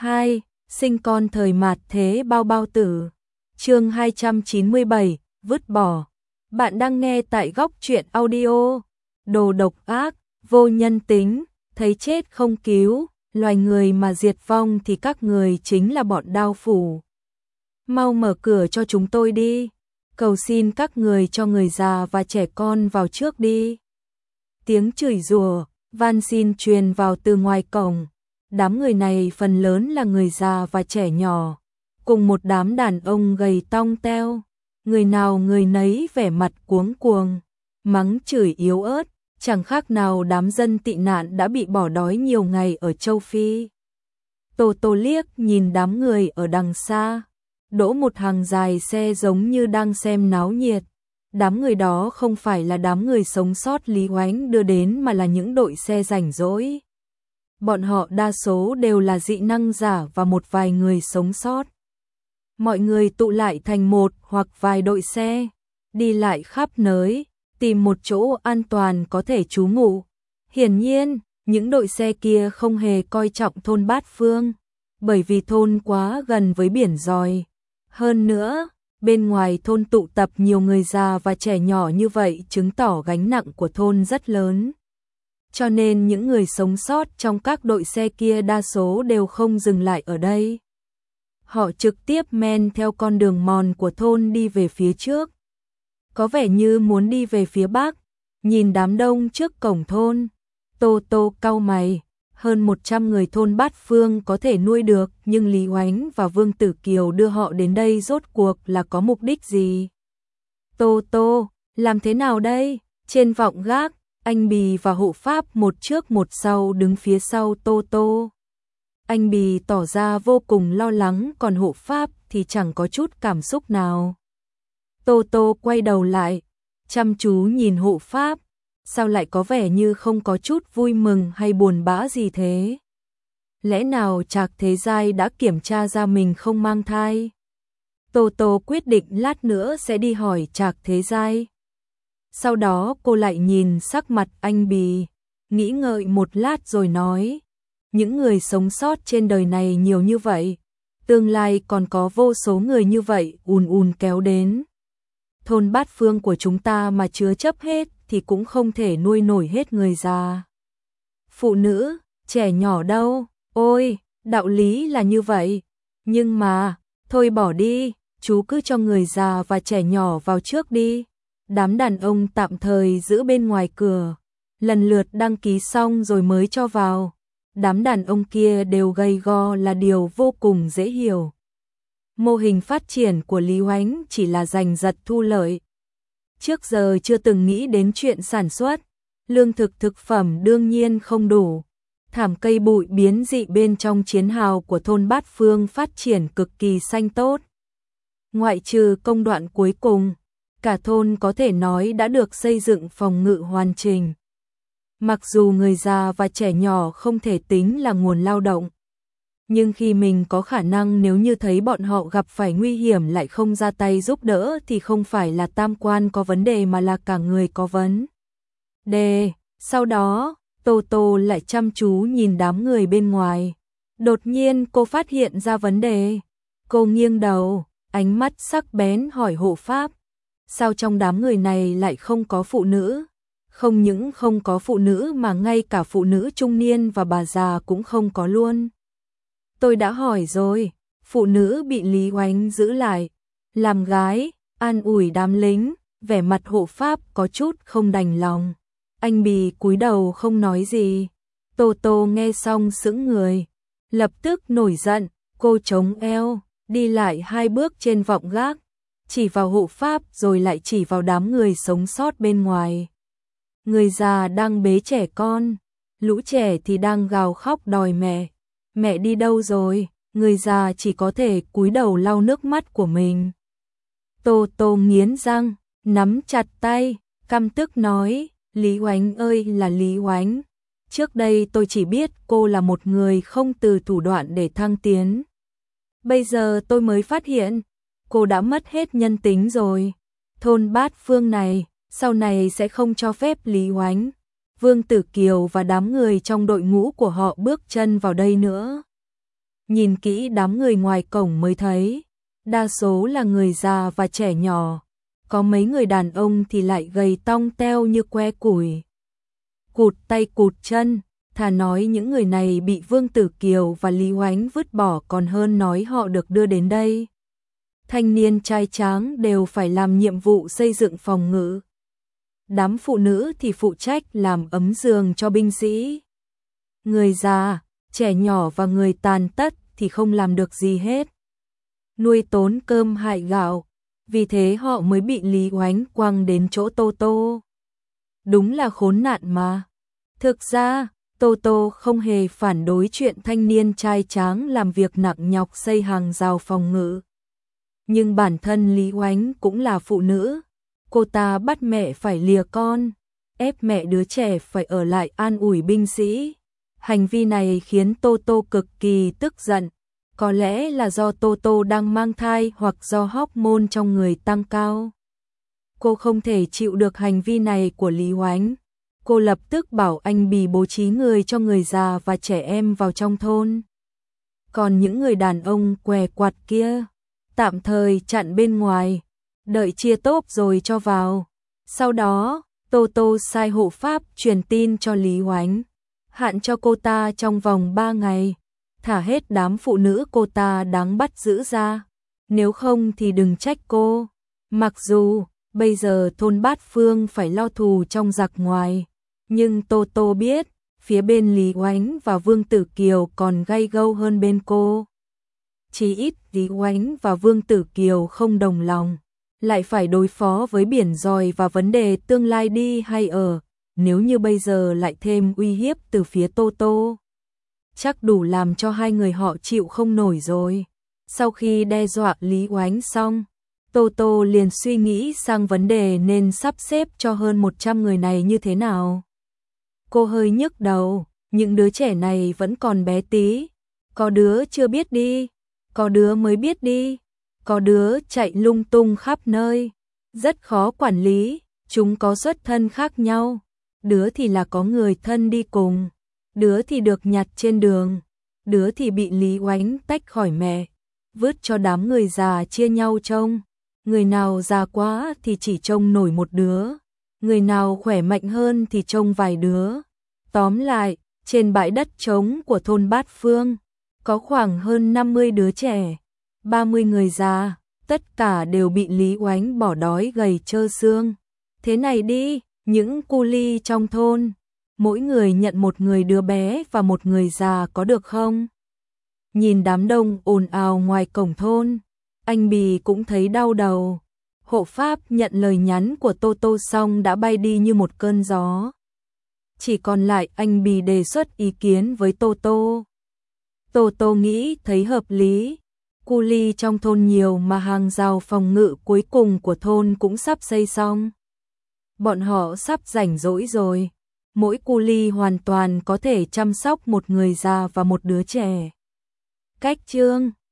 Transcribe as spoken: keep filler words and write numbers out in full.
hai. Sinh con thời mạt thế bao bao tử. Chương hai trăm chín mươi bảy, vứt bỏ. Bạn đang nghe tại Góc Truyện Audio. Đồ độc ác, vô nhân tính, thấy chết không cứu, loài người mà diệt vong thì các người chính là bọn đao phủ. Mau mở cửa cho chúng tôi đi. Cầu xin các người cho người già và trẻ con vào trước đi. Tiếng chửi rủa, van xin truyền vào từ ngoài cổng. Đám người này phần lớn là người già và trẻ nhỏ, cùng một đám đàn ông gầy tong teo, người nào người nấy vẻ mặt cuống cuồng, mắng chửi yếu ớt, chẳng khác nào đám dân tị nạn đã bị bỏ đói nhiều ngày ở châu Phi. Tô Tô liếc nhìn đám người ở đằng xa, đỗ một hàng dài xe giống như đang xem náo nhiệt. Đám người đó không phải là đám người sống sót Lý Oánh đưa đến mà là những đội xe rảnh rỗi. Bọn họ đa số đều là dị năng giả và một vài người sống sót. Mọi người tụ lại thành một hoặc vài đội xe, đi lại khắp nơi, tìm một chỗ an toàn có thể trú ngụ. Hiển nhiên, những đội xe kia không hề coi trọng thôn Bát Phương, bởi vì thôn quá gần với biển rồi. Hơn nữa, bên ngoài thôn tụ tập nhiều người già và trẻ nhỏ như vậy chứng tỏ gánh nặng của thôn rất lớn. Cho nên những người sống sót trong các đội xe kia đa số đều không dừng lại ở đây. Họ trực tiếp men theo con đường mòn của thôn đi về phía trước. Có vẻ như muốn đi về phía bắc, nhìn đám đông trước cổng thôn. Tô Tô cau mày, hơn một trăm người thôn Bát Phương có thể nuôi được, nhưng Lý Oánh và Vương Tử Kiều đưa họ đến đây rốt cuộc là có mục đích gì? Tô Tô, làm thế nào đây? Trên vọng gác, anh Bì và hộ pháp một trước một sau đứng phía sau Tô Tô. Anh Bì tỏ ra vô cùng lo lắng, còn hộ pháp thì chẳng có chút cảm xúc nào. Tô Tô quay đầu lại, chăm chú nhìn hộ pháp, sao lại có vẻ như không có chút vui mừng hay buồn bã gì thế? Lẽ nào Trạc Thế Giai đã kiểm tra ra mình không mang thai? Tô Tô quyết định lát nữa sẽ đi hỏi Trạc Thế Giai. Sau đó cô lại nhìn sắc mặt anh Bì, nghĩ ngợi một lát rồi nói, những người sống sót trên đời này nhiều như vậy, tương lai còn có vô số người như vậy ùn ùn kéo đến. Thôn Bát Phương của chúng ta mà chứa chấp hết thì cũng không thể nuôi nổi hết người già. Phụ nữ, trẻ nhỏ đâu, ôi, đạo lý là như vậy, nhưng mà, thôi bỏ đi, chú cứ cho người già và trẻ nhỏ vào trước đi. Đám đàn ông tạm thời giữ bên ngoài cửa, lần lượt đăng ký xong rồi mới cho vào. Đám đàn ông kia đều gầy go là điều vô cùng dễ hiểu. Mô hình phát triển của Lý Oánh chỉ là giành giật thu lợi. Trước giờ chưa từng nghĩ đến chuyện sản xuất, lương thực thực phẩm đương nhiên không đủ. Thảm cây bụi biến dị bên trong chiến hào của thôn Bát Phương phát triển cực kỳ xanh tốt. Ngoại trừ công đoạn cuối cùng, cả thôn có thể nói đã được xây dựng phòng ngự hoàn chỉnh. Mặc dù người già và trẻ nhỏ không thể tính là nguồn lao động, nhưng khi mình có khả năng, nếu như thấy bọn họ gặp phải nguy hiểm lại không ra tay giúp đỡ thì không phải là tam quan có vấn đề mà là cả người có vấn đề. Sau đó, Tô Tô lại chăm chú nhìn đám người bên ngoài. Đột nhiên cô phát hiện ra vấn đề. Cô nghiêng đầu, ánh mắt sắc bén hỏi hộ pháp. Sao trong đám người này lại không có phụ nữ? Không những không có phụ nữ mà ngay cả phụ nữ trung niên và bà già cũng không có luôn. Tôi đã hỏi rồi, phụ nữ bị Lý Oánh giữ lại, làm gái, an ủi đám lính, vẻ mặt hộ pháp có chút không đành lòng. Anh Bì cúi đầu không nói gì. Tô Tô nghe xong sững người, lập tức nổi giận, cô chống eo, đi lại hai bước trên vọng gác, chỉ vào hộ pháp rồi lại chỉ vào đám người sống sót bên ngoài. Người già đang bế trẻ con, lũ trẻ thì đang gào khóc đòi mẹ. Mẹ đi đâu rồi? Người già chỉ có thể cúi đầu lau nước mắt của mình. Tô Tô nghiến răng, nắm chặt tay, căm tức nói, Lý Oánh ơi là Lý Oánh. Trước đây tôi chỉ biết cô là một người không từ thủ đoạn để thăng tiến. Bây giờ tôi mới phát hiện, cô đã mất hết nhân tính rồi. Thôn Bát Phương này, sau này sẽ không cho phép Lý Oánh, Vương Tử Kiều và đám người trong đội ngũ của họ bước chân vào đây nữa. Nhìn kỹ đám người ngoài cổng mới thấy, đa số là người già và trẻ nhỏ, có mấy người đàn ông thì lại gầy tong teo như que củi. Cụt tay cụt chân, thà nói những người này bị Vương Tử Kiều và Lý Huánh vứt bỏ còn hơn nói họ được đưa đến đây. Thanh niên trai tráng đều phải làm nhiệm vụ xây dựng phòng ngự. Đám phụ nữ thì phụ trách làm ấm giường cho binh sĩ. Người già, trẻ nhỏ và người tàn tật thì không làm được gì hết. Nuôi tốn cơm hại gạo, vì thế họ mới bị Lý Huánh quăng đến chỗ Tô Tô. Đúng là khốn nạn mà. Thực ra, Tô Tô không hề phản đối chuyện thanh niên trai tráng làm việc nặng nhọc xây hàng rào phòng ngự. Nhưng bản thân Lý Huánh cũng là phụ nữ. Cô ta bắt mẹ phải lìa con, ép mẹ đứa trẻ phải ở lại an ủi binh sĩ. Hành vi này khiến Tô Tô cực kỳ tức giận. Có lẽ là do Tô Tô đang mang thai hoặc do hormone trong người tăng cao. Cô không thể chịu được hành vi này của Lý Huánh. Cô lập tức bảo anh Bì bố trí người cho người già và trẻ em vào trong thôn. Còn những người đàn ông què quặt kia, tạm thời chặn bên ngoài, đợi chia tốp rồi cho vào. Sau đó, Tô Tô sai hộ pháp truyền tin cho Lý Huánh, hạn cho cô ta trong vòng ba ngày, thả hết đám phụ nữ cô ta đáng bắt giữ ra, nếu không thì đừng trách cô. Mặc dù bây giờ thôn Bát Phương phải lo thù trong giặc ngoài, nhưng Tô Tô biết, phía bên Lý Huánh và Vương Tử Kiều còn gay gâu hơn bên cô. Chỉ ít Lý Huánh và Vương Tử Kiều không đồng lòng, lại phải đối phó với biển dòi và vấn đề tương lai đi hay ở, nếu như bây giờ lại thêm uy hiếp từ phía Tô Tô, chắc đủ làm cho hai người họ chịu không nổi rồi. Sau khi đe dọa Lý Huánh xong, Tô Tô liền suy nghĩ sang vấn đề nên sắp xếp cho hơn một trăm người này như thế nào. Cô hơi nhức đầu, những đứa trẻ này vẫn còn bé tí, có đứa chưa biết đi, có đứa mới biết đi, có đứa chạy lung tung khắp nơi, rất khó quản lý, chúng có xuất thân khác nhau, đứa thì là có người thân đi cùng, đứa thì được nhặt trên đường, đứa thì bị Lý Huánh tách khỏi mẹ, vứt cho đám người già chia nhau trông, người nào già quá thì chỉ trông nổi một đứa, người nào khỏe mạnh hơn thì trông vài đứa. Tóm lại, trên bãi đất trống của thôn Bát Phương, có khoảng hơn năm mươi đứa trẻ, ba mươi người già, tất cả đều bị Lý Huánh bỏ đói gầy trơ xương. Thế này đi, những cu li trong thôn, mỗi người nhận một người đứa bé và một người già có được không? Nhìn đám đông ồn ào ngoài cổng thôn, anh Bì cũng thấy đau đầu. Hộ pháp nhận lời nhắn của Tô Tô xong đã bay đi như một cơn gió. Chỉ còn lại anh Bì đề xuất ý kiến với Tô Tô. Tô Tô nghĩ thấy hợp lý. Cu li trong thôn nhiều mà hàng rào phòng ngự cuối cùng của thôn cũng sắp xây xong. Bọn họ sắp rảnh rỗi rồi. Mỗi cu li hoàn toàn có thể chăm sóc một người già và một đứa trẻ. Cách chương